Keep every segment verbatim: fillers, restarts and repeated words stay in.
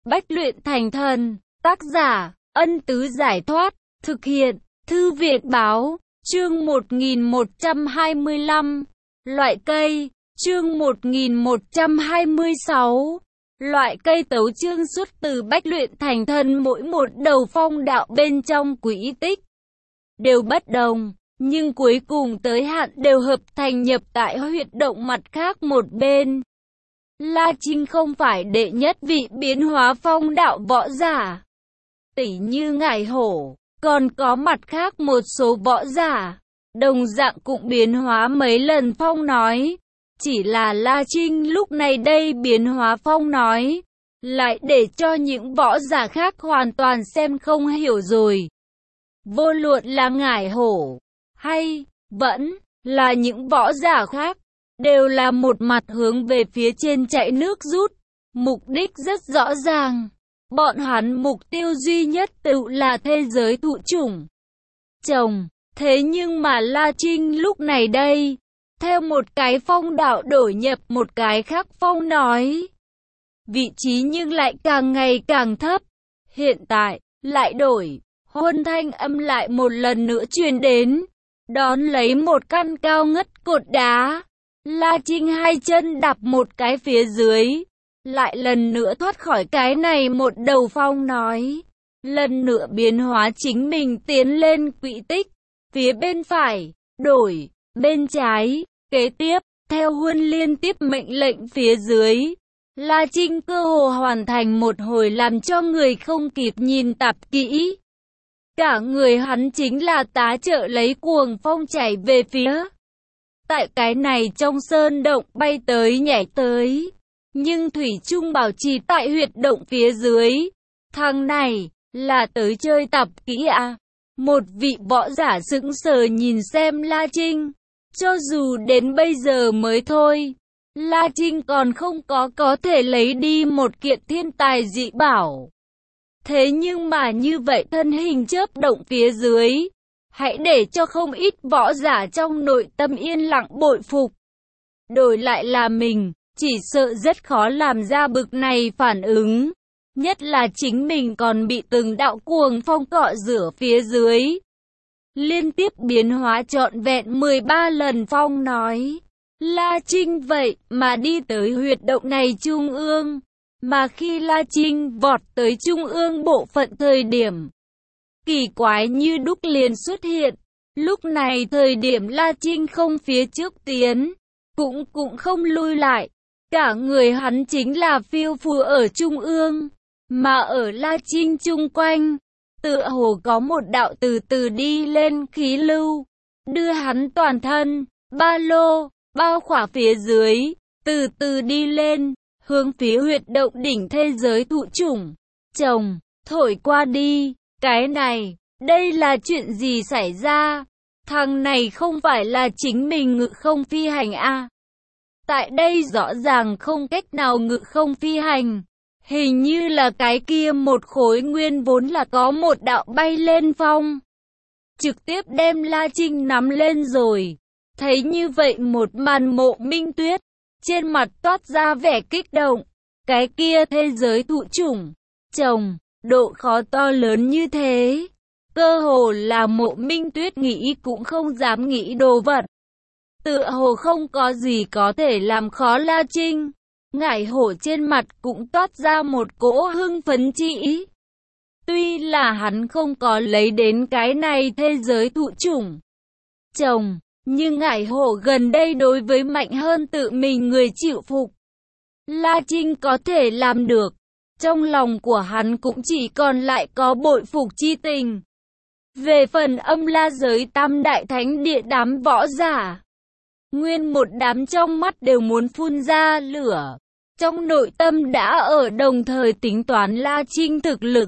Bách luyện thành thần, tác giả, Ân Tứ Giải Thoát, thực hiện, Thư viện Báo, chương một nghìn một trăm hai mươi lăm, loại cây, chương một nghìn một trăm hai mươi sáu, loại cây tấu chương xuất từ Bách luyện thành thần, mỗi một đầu phong đạo bên trong quỹ tích đều bất đồng, nhưng cuối cùng tới hạn đều hợp thành nhập tại huyệt động mặt khác một bên. La Trinh không phải đệ nhất vị biến hóa phong đạo võ giả, tỉ như Ngải Hổ, còn có mặt khác một số võ giả, đồng dạng cũng biến hóa mấy lần phong nói. Chỉ là La Trinh lúc này đây biến hóa phong nói, lại để cho những võ giả khác hoàn toàn xem không hiểu rồi. Vô luận là Ngải Hổ, hay vẫn là những võ giả khác, đều là một mặt hướng về phía trên chạy nước rút, mục đích rất rõ ràng. Bọn hắn mục tiêu duy nhất tự là thế giới thụ chủng trồng. Thế nhưng mà La Trinh lúc này đây, theo một cái phong đạo đổi nhập một cái khác phong nói, vị trí nhưng lại càng ngày càng thấp. Hiện tại, lại đổi, huân thanh âm lại một lần nữa truyền đến, đón lấy một căn cao ngất cột đá. La Trinh hai chân đạp một cái phía dưới, lại lần nữa thoát khỏi cái này một đầu phong nói, lần nữa biến hóa chính mình tiến lên quỹ tích, phía bên phải, đổi, bên trái, kế tiếp, theo huân liên tiếp mệnh lệnh phía dưới, La Trinh cơ hồ hoàn thành một hồi làm cho người không kịp nhìn tạp kỹ. Cả người hắn chính là tá trợ lấy cuồng phong chảy về phía. Tại cái này trong sơn động bay tới nhảy tới, nhưng thủy chung bảo trì tại huyệt động phía dưới. Thằng này, là tới chơi tập kỹ à? Một vị võ giả sững sờ nhìn xem La Trinh. Cho dù đến bây giờ mới thôi, La Trinh còn không có có thể lấy đi một kiện thiên tài dị bảo. Thế nhưng mà như vậy thân hình chớp động phía dưới, hãy để cho không ít võ giả trong nội tâm yên lặng bội phục. Đổi lại là mình, chỉ sợ rất khó làm ra bực này phản ứng. Nhất là chính mình còn bị từng đạo cuồng phong cọ rửa phía dưới. Liên tiếp biến hóa trọn vẹn mười ba lần phong nói. La Trinh vậy mà đi tới huyệt động này trung ương. Mà khi La Trinh vọt tới trung ương bộ phận thời điểm, kỳ quái như đúc liền xuất hiện. Lúc này thời điểm La Trinh không phía trước tiến, cũng cũng không lui lại. Cả người hắn chính là phiêu phù ở trung ương, mà ở La Trinh chung quanh, tựa hồ có một đạo từ từ đi lên khí lưu, đưa hắn toàn thân, ba lô, bao khỏa phía dưới, từ từ đi lên, hướng phía huyệt động đỉnh thế giới thụ chủng trồng, thổi qua đi. Cái này, đây là chuyện gì xảy ra? Thằng này không phải là chính mình ngự không phi hành à? Tại đây rõ ràng không cách nào ngự không phi hành. Hình như là cái kia một khối nguyên vốn là có một đạo bay lên phong, trực tiếp đem La Trinh nắm lên rồi. Thấy như vậy một màn, Mộ Minh Tuyết trên mặt toát ra vẻ kích động. Cái kia thế giới thụ chủng trồng, độ khó to lớn như thế, cơ hồ là Mộ Minh Tuyết nghĩ cũng không dám nghĩ đồ vật. Tựa hồ không có gì có thể làm khó La Trinh. Ngải Hổ trên mặt cũng toát ra một cỗ hưng phấn chi ý. Tuy là hắn không có lấy đến cái này thế giới thụ chủng trồng, nhưng Ngải Hổ gần đây đối với mạnh hơn tự mình người chịu phục. La Trinh có thể làm được, trong lòng của hắn cũng chỉ còn lại có bội phục chi tình. Về phần âm la giới tam đại thánh địa đám võ giả, nguyên một đám trong mắt đều muốn phun ra lửa. Trong nội tâm đã ở đồng thời tính toán La Trinh thực lực.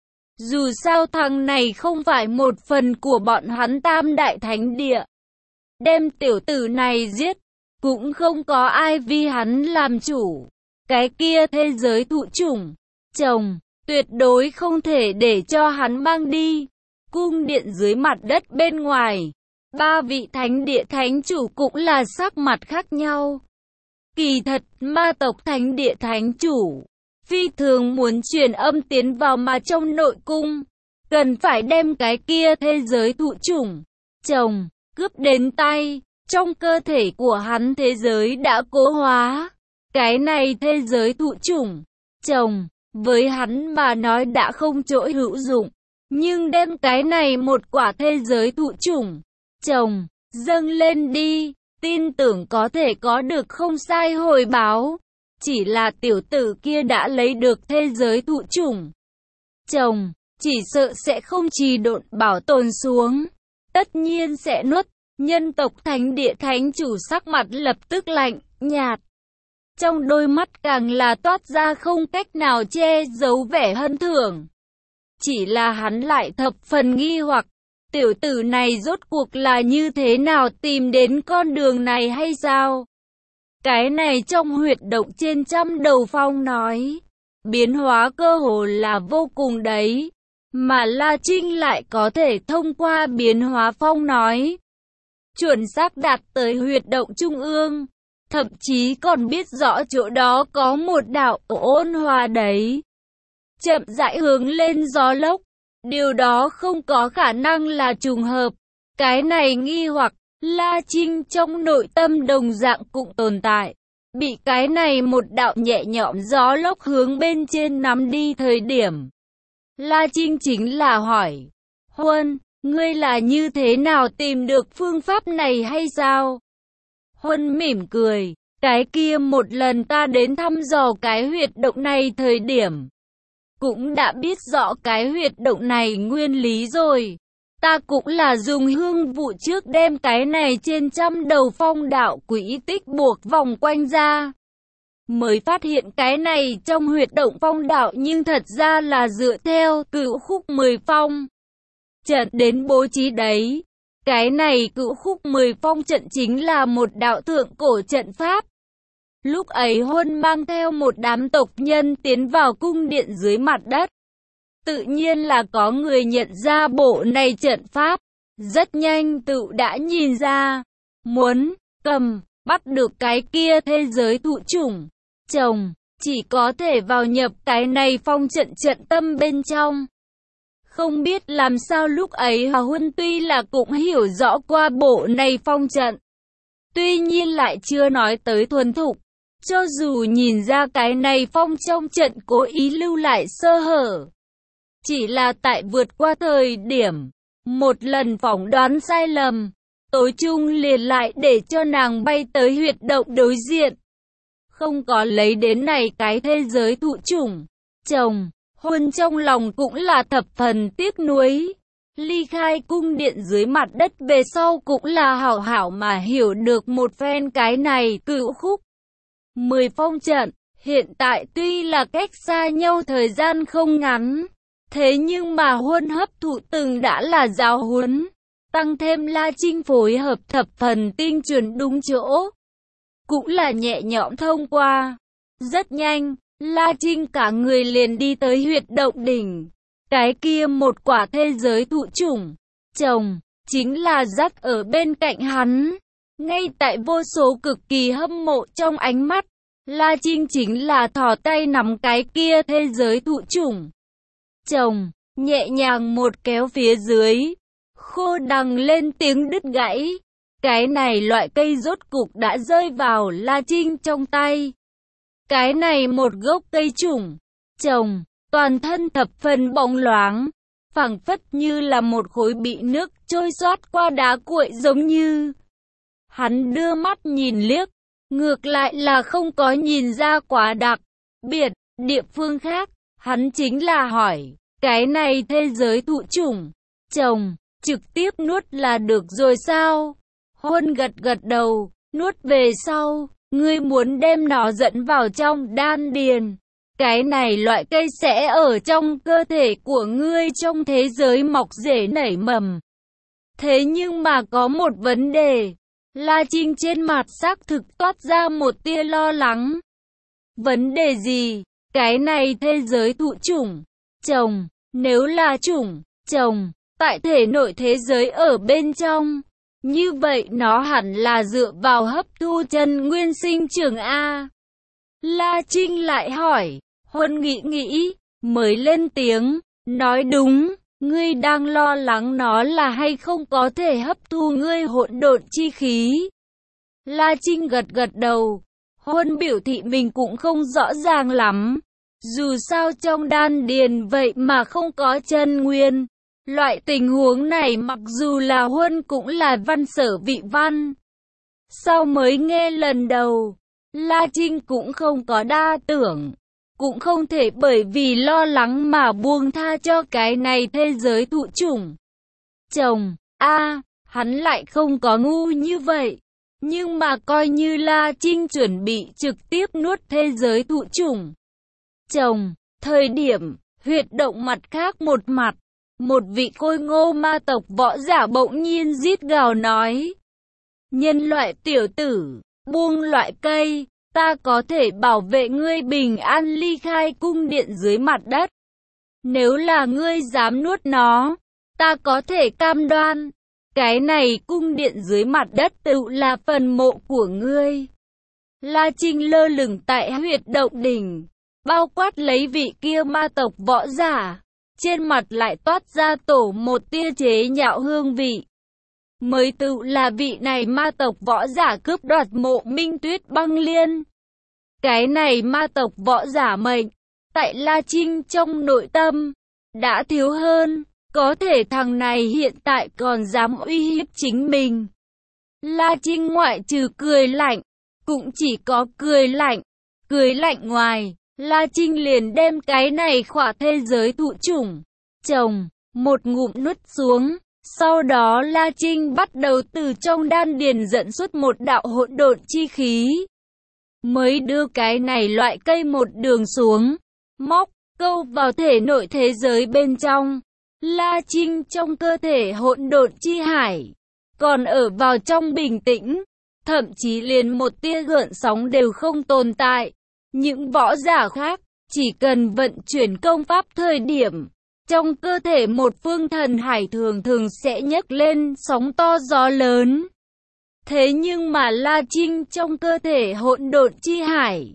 Dù sao thằng này không phải một phần của bọn hắn tam đại thánh địa. Đem tiểu tử này giết, cũng không có ai vì hắn làm chủ. Cái kia thế giới thụ chủng trồng, tuyệt đối không thể để cho hắn mang đi. Cung điện dưới mặt đất bên ngoài, ba vị thánh địa thánh chủ cũng là sắc mặt khác nhau. Kỳ thật, ma tộc thánh địa thánh chủ, phi thường muốn truyền âm tiến vào mà trong nội cung, cần phải đem cái kia thế giới thụ chủng, chồng, cướp đến tay. Trong cơ thể của hắn thế giới đã cố hóa. Cái này thế giới thụ chủng, chồng, với hắn mà nói đã không chỗ hữu dụng. Nhưng đem cái này một quả thế giới thụ chủng, chồng, dâng lên đi, tin tưởng có thể có được không sai hồi báo. Chỉ là tiểu tử kia đã lấy được thế giới thụ chủng, chồng, chỉ sợ sẽ không trì độn bảo tồn xuống. Tất nhiên sẽ nuốt. Nhân tộc thánh địa thánh chủ sắc mặt lập tức lạnh, nhạt. Trong đôi mắt càng là toát ra không cách nào che giấu vẻ hân thưởng. Chỉ là hắn lại thập phần nghi hoặc, tiểu tử này rốt cuộc là như thế nào tìm đến con đường này hay sao? Cái này trong huyệt động trên trăm đầu phong nói, biến hóa cơ hồ là vô cùng đấy, mà La Trinh lại có thể thông qua biến hóa phong nói, chuẩn xác đạt tới huyệt động trung ương, thậm chí còn biết rõ chỗ đó có một đạo ôn hòa đấy. Chậm rãi hướng lên gió lốc, điều đó không có khả năng là trùng hợp. Cái này nghi hoặc, La Trinh trong nội tâm đồng dạng cũng tồn tại. Bị cái này một đạo nhẹ nhõm gió lốc hướng bên trên nắm đi thời điểm. La Trinh chính là hỏi, Huân, ngươi là như thế nào tìm được phương pháp này hay sao? Huân mỉm cười, cái kia một lần ta đến thăm dò cái huyệt động này thời điểm, cũng đã biết rõ cái huyệt động này nguyên lý rồi. Ta cũng là dùng hương vụ trước đem cái này trên trăm đầu phong đạo quỹ tích buộc vòng quanh ra. Mới phát hiện cái này trong huyệt động phong đạo nhưng thật ra là dựa theo cửu khúc mười phong trận đến bố trí đấy. Cái này cửu khúc mười phong trận chính là một đạo thượng cổ trận pháp. Lúc ấy Huân mang theo một đám tộc nhân tiến vào cung điện dưới mặt đất. Tự nhiên là có người nhận ra bộ này trận pháp. Rất nhanh tự đã nhìn ra. Muốn cầm, bắt được cái kia thế giới thụ chủng, chồng, chỉ có thể vào nhập cái này phong trận trận tâm bên trong. Không biết làm sao lúc ấy Hà Huân tuy là cũng hiểu rõ qua bộ này phong trận. Tuy nhiên lại chưa nói tới thuần thục. Cho dù nhìn ra cái này phong trong trận cố ý lưu lại sơ hở. Chỉ là tại vượt qua thời điểm, một lần phỏng đoán sai lầm, tối trung liền lại để cho nàng bay tới huyệt động đối diện. Không có lấy đến này cái thế giới thụ chủng, chồng, Huân trong lòng cũng là thập phần tiếc nuối. Ly khai cung điện dưới mặt đất về sau cũng là hảo hảo mà hiểu được một phen cái này cửu khúc mười phong trận. Hiện tại tuy là cách xa nhau thời gian không ngắn, thế nhưng mà Huân hấp thụ từng đã là giáo huấn, tăng thêm La Trinh phối hợp thập phần tinh chuẩn đúng chỗ, cũng là nhẹ nhõm thông qua. Rất nhanh, La Trinh cả người liền đi tới huyệt động đỉnh. Cái kia một quả thế giới thụ chủng, chồng, chính là dắt ở bên cạnh hắn. Ngay tại vô số cực kỳ hâm mộ trong ánh mắt, La Trinh chính là thò tay nắm cái kia thế giới thụ chủng, chồng, nhẹ nhàng một kéo phía dưới, khô đằng lên tiếng đứt gãy. Cái này loại cây rốt cục đã rơi vào La Trinh trong tay. Cái này một gốc cây chủng, chồng, toàn thân thập phần bóng loáng, phảng phất như là một khối bị nước trôi xoát qua đá cuội giống như. Hắn đưa mắt nhìn liếc, ngược lại là không có nhìn ra quá đặc biệt địa phương khác. Hắn chính là hỏi, cái này thế giới thụ chủng, chồng, trực tiếp nuốt là được rồi sao? Huân gật gật đầu, nuốt về sau, ngươi muốn đem nó dẫn vào trong đan điền. Cái này loại cây sẽ ở trong cơ thể của ngươi trong thế giới mọc rễ nảy mầm. Thế nhưng mà có một vấn đề. La Trinh trên mặt xác thực toát ra một tia lo lắng. Vấn đề gì? Cái này thế giới thụ chủng, chồng, nếu là chủng, chồng, tại thể nội thế giới ở bên trong, như vậy nó hẳn là dựa vào hấp thu chân nguyên sinh trưởng A. La Trinh lại hỏi, Huân nghĩ nghĩ, mới lên tiếng, nói đúng, ngươi đang lo lắng nó là hay không có thể hấp thu ngươi hỗn độn chi khí. La Trinh gật gật đầu, Huân biểu thị mình cũng không rõ ràng lắm. Dù sao trong đan điền vậy mà không có chân nguyên. Loại tình huống này mặc dù là Huân cũng là văn sở vị văn. Sau mới nghe lần đầu, La Trinh cũng không có đa tưởng. Cũng không thể bởi vì lo lắng mà buông tha cho cái này thế giới thụ chủng. Chồng, a, hắn lại không có ngu như vậy. Nhưng mà coi như La Trinh chuẩn bị trực tiếp nuốt thế giới thụ chủng. Chồng, thời điểm, huyệt động mặt khác một mặt, một vị khôi ngô ma tộc võ giả bỗng nhiên rít gào nói. Nhân loại tiểu tử, buông loại cây, ta có thể bảo vệ ngươi bình an ly khai cung điện dưới mặt đất. Nếu là ngươi dám nuốt nó, ta có thể cam đoan, cái này cung điện dưới mặt đất tự là phần mộ của ngươi. La Trinh lơ lửng tại huyệt động đỉnh, bao quát lấy vị kia ma tộc võ giả, trên mặt lại toát ra tổ một tia chế nhạo hương vị. Mới tự là vị này ma tộc võ giả cướp đoạt mộ Minh Tuyết Băng Liên. Cái này ma tộc võ giả mệnh, tại La Trinh trong nội tâm, đã thiếu hơn, có thể thằng này hiện tại còn dám uy hiếp chính mình. La Trinh ngoại trừ cười lạnh, cũng chỉ có cười lạnh, cười lạnh ngoài, La Trinh liền đem cái này khỏa thế giới thụ chủng, chồng, một ngụm nuốt xuống. Sau đó La Trinh bắt đầu từ trong đan điền dẫn xuất một đạo hỗn độn chi khí. Mới đưa cái này loại cây một đường xuống, móc, câu vào thể nội thế giới bên trong. La Trinh trong cơ thể hỗn độn chi hải, còn ở vào trong bình tĩnh, thậm chí liền một tia gợn sóng đều không tồn tại. Những võ giả khác, chỉ cần vận chuyển công pháp thời điểm, trong cơ thể một phương thần hải thường thường sẽ nhấc lên sóng to gió lớn. Thế nhưng mà La Trinh trong cơ thể hỗn độn chi hải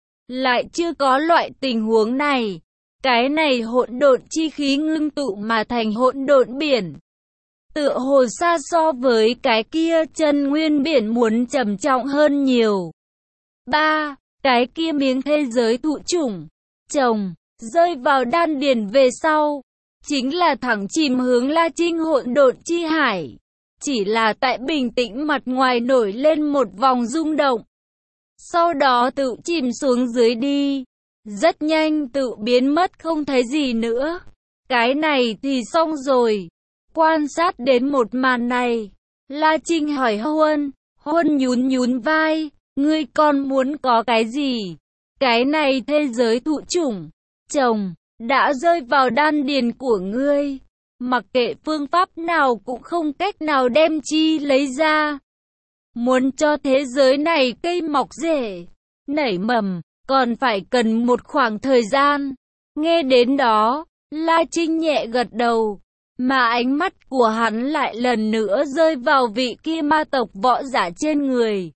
lại chưa có loại tình huống này. Cái này hỗn độn chi khí ngưng tụ mà thành hỗn độn biển, tựa hồ xa so với cái kia chân nguyên biển muốn trầm trọng hơn nhiều. ba. Cái kia miếng thế giới thụ chủng, chồng, rơi vào đan điền về sau, chính là thẳng chìm hướng La Trinh hỗn độn chi hải. Chỉ là tại bình tĩnh mặt ngoài nổi lên một vòng rung động, sau đó tự chìm xuống dưới đi, rất nhanh tự biến mất không thấy gì nữa. Cái này thì xong rồi. Quan sát đến một màn này, La Trinh hỏi Huân, Huân nhún nhún vai, ngươi còn muốn có cái gì? Cái này thế giới thụ chủng, chồng, đã rơi vào đan điền của ngươi. Mặc kệ phương pháp nào cũng không cách nào đem chi lấy ra. Muốn cho thế giới này cây mọc rễ, nảy mầm, còn phải cần một khoảng thời gian. Nghe đến đó, La Trinh nhẹ gật đầu, mà ánh mắt của hắn lại lần nữa rơi vào vị kia ma tộc võ giả trên người.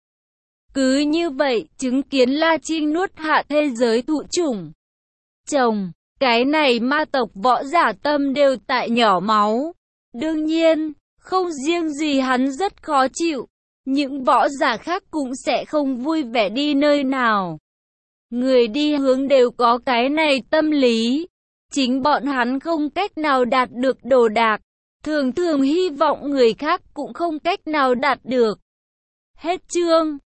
Cứ như vậy, chứng kiến La Trinh nuốt hạ thế giới thụ chủng, chồng, cái này ma tộc võ giả tâm đều tại nhỏ máu. Đương nhiên, không riêng gì hắn rất khó chịu, những võ giả khác cũng sẽ không vui vẻ đi nơi nào. Người đi hướng đều có cái này tâm lý. Chính bọn hắn không cách nào đạt được đồ đạc, thường thường hy vọng người khác cũng không cách nào đạt được. Hết chương.